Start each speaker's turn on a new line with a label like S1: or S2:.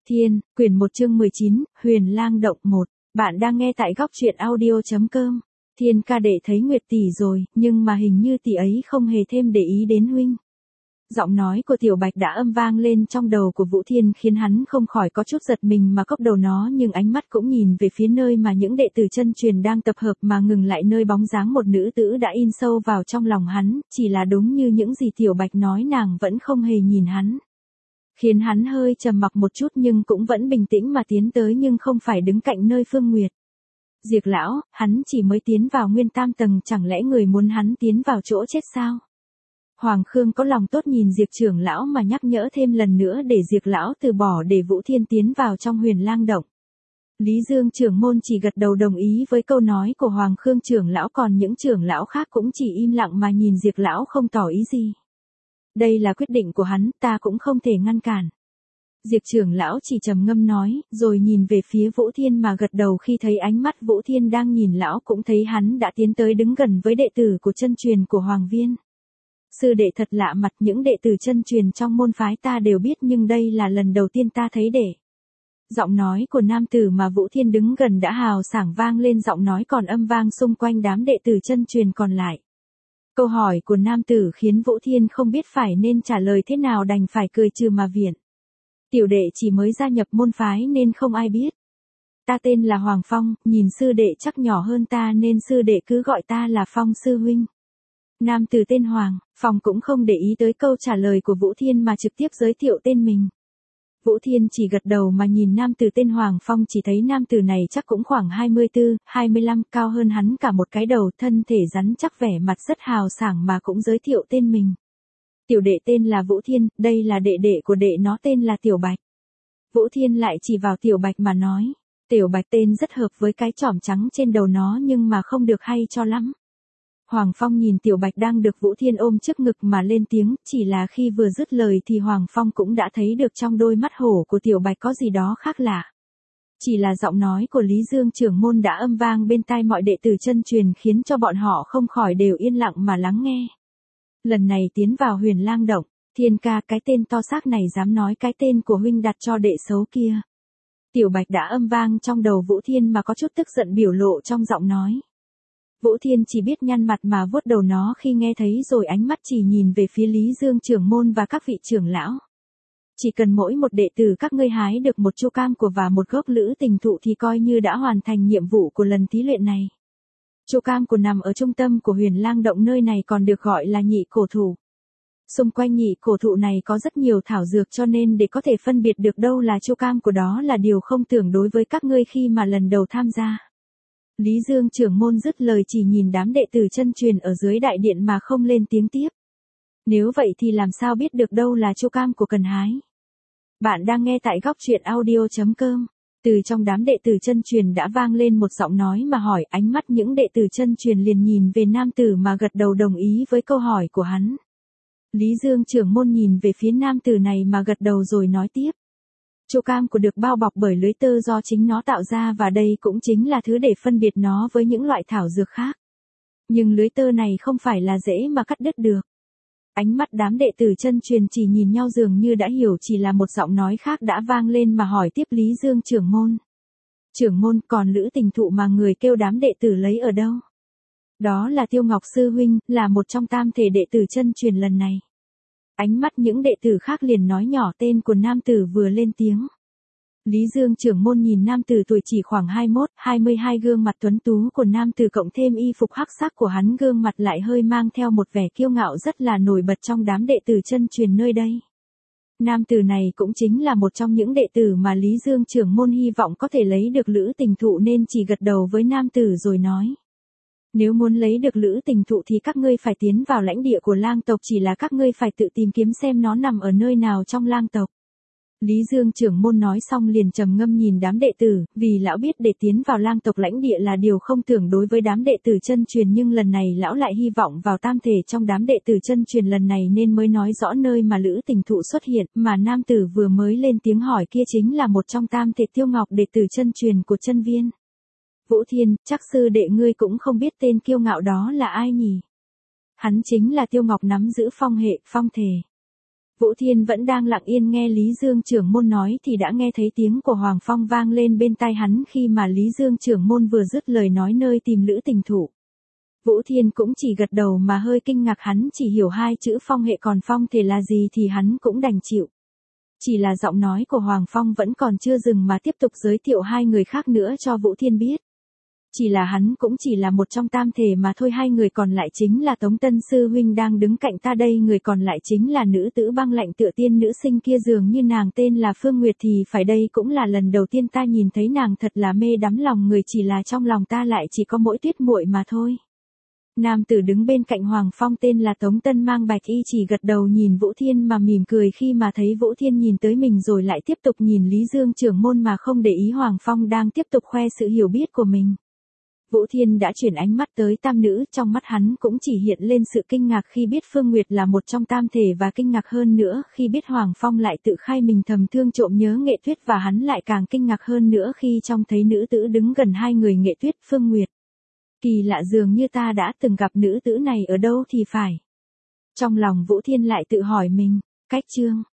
S1: Thiên, quyển 1 chương 19, Huyền Lang Động 1. Bạn đang nghe tại góc truyện audio.com. Thiên ca đệ thấy Nguyệt tỷ rồi, nhưng mà hình như tỷ ấy không hề thêm để ý đến huynh. Giọng nói của Tiểu Bạch đã âm vang lên trong đầu của Vũ Thiên khiến hắn không khỏi có chút giật mình mà cốc đầu nó, nhưng ánh mắt cũng nhìn về phía nơi mà những đệ tử chân truyền đang tập hợp mà ngừng lại nơi bóng dáng một nữ tử đã in sâu vào trong lòng hắn, chỉ là đúng như những gì Tiểu Bạch nói, nàng vẫn không hề nhìn hắn. Khiến hắn hơi trầm mặc một chút nhưng cũng vẫn bình tĩnh mà tiến tới, nhưng không phải đứng cạnh nơi Phương Nguyệt. Diệp lão, hắn chỉ mới tiến vào nguyên tam tầng, chẳng lẽ người muốn hắn tiến vào chỗ chết sao? Hoàng Khương có lòng tốt nhìn Diệp trưởng lão mà nhắc nhở thêm lần nữa để Diệp lão từ bỏ để Vũ Thiên tiến vào trong Huyền Lang Động. Lý Dương trưởng môn chỉ gật đầu đồng ý với câu nói của Hoàng Khương trưởng lão, còn những trưởng lão khác cũng chỉ im lặng mà nhìn Diệp lão không tỏ ý gì. Đây là quyết định của hắn, ta cũng không thể ngăn cản. Diệp trưởng lão chỉ trầm ngâm nói, rồi nhìn về phía Vũ Thiên mà gật đầu. Khi thấy ánh mắt Vũ Thiên đang nhìn lão cũng thấy hắn đã tiến tới đứng gần với đệ tử của chân truyền của Hoàng Viên. Sư đệ thật lạ mặt, những đệ tử chân truyền trong môn phái ta đều biết, nhưng đây là lần đầu tiên ta thấy đệ. Giọng nói của nam tử mà Vũ Thiên đứng gần đã hào sảng vang lên, giọng nói còn âm vang xung quanh đám đệ tử chân truyền còn lại. Câu hỏi của nam tử khiến Vũ Thiên không biết phải nên trả lời thế nào, đành phải cười trừ mà viện. Tiểu đệ chỉ mới gia nhập môn phái nên không ai biết. Ta tên là Hoàng Phong, nhìn sư đệ chắc nhỏ hơn ta nên sư đệ cứ gọi ta là Phong sư huynh. Nam tử tên Hoàng, Phong cũng không để ý tới câu trả lời của Vũ Thiên mà trực tiếp giới thiệu tên mình. Vũ Thiên chỉ gật đầu mà nhìn nam tử tên Hoàng Phong, chỉ thấy nam tử này chắc cũng khoảng 24, 25, cao hơn hắn cả một cái đầu, thân thể rắn chắc, vẻ mặt rất hào sảng mà cũng giới thiệu tên mình. Tiểu đệ tên là Vũ Thiên, đây là đệ đệ của đệ nó tên là Tiểu Bạch. Vũ Thiên lại chỉ vào Tiểu Bạch mà nói, Tiểu Bạch tên rất hợp với cái chỏm trắng trên đầu nó nhưng mà không được hay cho lắm. Hoàng Phong nhìn Tiểu Bạch đang được Vũ Thiên ôm trước ngực mà lên tiếng, chỉ là khi vừa dứt lời thì Hoàng Phong cũng đã thấy được trong đôi mắt hổ của Tiểu Bạch có gì đó khác lạ. Chỉ là giọng nói của Lý Dương trưởng môn đã âm vang bên tai mọi đệ tử chân truyền khiến cho bọn họ không khỏi đều yên lặng mà lắng nghe. Lần này tiến vào Huyền Lang Động, Thiên ca, cái tên to xác này dám nói cái tên của huynh đặt cho đệ xấu kia. Tiểu Bạch đã âm vang trong đầu Vũ Thiên mà có chút tức giận biểu lộ trong giọng nói. Vũ Thiên chỉ biết nhăn mặt mà vuốt đầu nó khi nghe thấy, rồi ánh mắt chỉ nhìn về phía Lý Dương trưởng môn và các vị trưởng lão. Chỉ cần mỗi một đệ tử các ngươi hái được một chu cam của và một gốc lữ tình thụ thì coi như đã hoàn thành nhiệm vụ của lần thí luyện này. Chu cam của nằm ở trung tâm của Huyền Lang Động, nơi này còn được gọi là nhị cổ thụ. Xung quanh nhị cổ thụ này có rất nhiều thảo dược, cho nên để có thể phân biệt được đâu là chu cam của đó là điều không tưởng đối với các ngươi khi mà lần đầu tham gia. Lý Dương trưởng môn dứt lời chỉ nhìn đám đệ tử chân truyền ở dưới đại điện mà không lên tiếng tiếp. Nếu vậy thì làm sao biết được đâu là chu cam của cần hái? Bạn đang nghe tại góc truyện audio.com. Từ trong đám đệ tử chân truyền đã vang lên một giọng nói mà hỏi, ánh mắt những đệ tử chân truyền liền nhìn về nam tử mà gật đầu đồng ý với câu hỏi của hắn. Lý Dương trưởng môn nhìn về phía nam tử này mà gật đầu rồi nói tiếp. Chu cam của được bao bọc bởi lưới tơ do chính nó tạo ra, và đây cũng chính là thứ để phân biệt nó với những loại thảo dược khác. Nhưng lưới tơ này không phải là dễ mà cắt đứt được. Ánh mắt đám đệ tử chân truyền chỉ nhìn nhau dường như đã hiểu, chỉ là một giọng nói khác đã vang lên mà hỏi tiếp Lý Dương trưởng môn. Trưởng môn, còn lữ tình thụ mà người kêu đám đệ tử lấy ở đâu? Đó là Tiêu Ngọc sư huynh, là một trong tam thể đệ tử chân truyền lần này. Ánh mắt những đệ tử khác liền nói nhỏ tên của nam tử vừa lên tiếng. Lý Dương trưởng môn nhìn nam tử tuổi chỉ khoảng 21, 22, gương mặt tuấn tú của nam tử cộng thêm y phục hắc sắc của hắn, gương mặt lại hơi mang theo một vẻ kiêu ngạo rất là nổi bật trong đám đệ tử chân truyền nơi đây. Nam tử này cũng chính là một trong những đệ tử mà Lý Dương trưởng môn hy vọng có thể lấy được lữ tình thụ, nên chỉ gật đầu với nam tử rồi nói. Nếu muốn lấy được lữ tình thụ thì các ngươi phải tiến vào lãnh địa của lang tộc, chỉ là các ngươi phải tự tìm kiếm xem nó nằm ở nơi nào trong lang tộc. Lý Dương trưởng môn nói xong liền trầm ngâm nhìn đám đệ tử, vì lão biết để tiến vào lang tộc lãnh địa là điều không tưởng đối với đám đệ tử chân truyền, nhưng lần này lão lại hy vọng vào tam thể trong đám đệ tử chân truyền lần này nên mới nói rõ nơi mà lữ tình thụ xuất hiện, mà nam tử vừa mới lên tiếng hỏi kia chính là một trong tam thể Tiêu Ngọc, đệ tử chân truyền của chân viên. Vũ Thiên, chắc sư đệ ngươi cũng không biết tên kiêu ngạo đó là ai nhỉ? Hắn chính là Tiêu Ngọc, nắm giữ phong hệ, phong thể. Vũ Thiên vẫn đang lặng yên nghe Lý Dương trưởng môn nói thì đã nghe thấy tiếng của Hoàng Phong vang lên bên tai hắn khi mà Lý Dương trưởng môn vừa dứt lời nói nơi tìm Lữ Tình Thụ. Vũ Thiên cũng chỉ gật đầu mà hơi kinh ngạc, hắn chỉ hiểu hai chữ phong hệ, còn phong thể là gì thì hắn cũng đành chịu. Chỉ là giọng nói của Hoàng Phong vẫn còn chưa dừng mà tiếp tục giới thiệu hai người khác nữa cho Vũ Thiên biết. Chỉ là hắn cũng chỉ là một trong tam thể mà thôi, hai người còn lại chính là Tống Tân Sư huynh đang đứng cạnh ta đây, người còn lại chính là nữ tử băng lạnh tựa tiên nữ sinh kia, dường như nàng tên là Phương Nguyệt thì phải, đây cũng là lần đầu tiên ta nhìn thấy nàng, thật là mê đắm lòng người, chỉ là trong lòng ta lại chỉ có mỗi Tuyết muội mà thôi. Nam tử đứng bên cạnh Hoàng Phong tên là Tống Tân mang bạch y chỉ gật đầu nhìn Vũ Thiên mà mỉm cười khi mà thấy Vũ Thiên nhìn tới mình rồi lại tiếp tục nhìn Lý Dương trưởng môn mà không để ý Hoàng Phong đang tiếp tục khoe sự hiểu biết của mình. Vũ Thiên đã chuyển ánh mắt tới tam nữ, trong mắt hắn cũng chỉ hiện lên sự kinh ngạc khi biết Phương Nguyệt là một trong tam thể, và kinh ngạc hơn nữa khi biết Hoàng Phong lại tự khai mình thầm thương trộm nhớ Nghệ Tuyết, và hắn lại càng kinh ngạc hơn nữa khi trông thấy nữ tử đứng gần hai người Nghệ Tuyết, Phương Nguyệt. Kỳ lạ, dường như ta đã từng gặp nữ tử này ở đâu thì phải. Trong lòng Vũ Thiên lại tự hỏi mình, cách chương.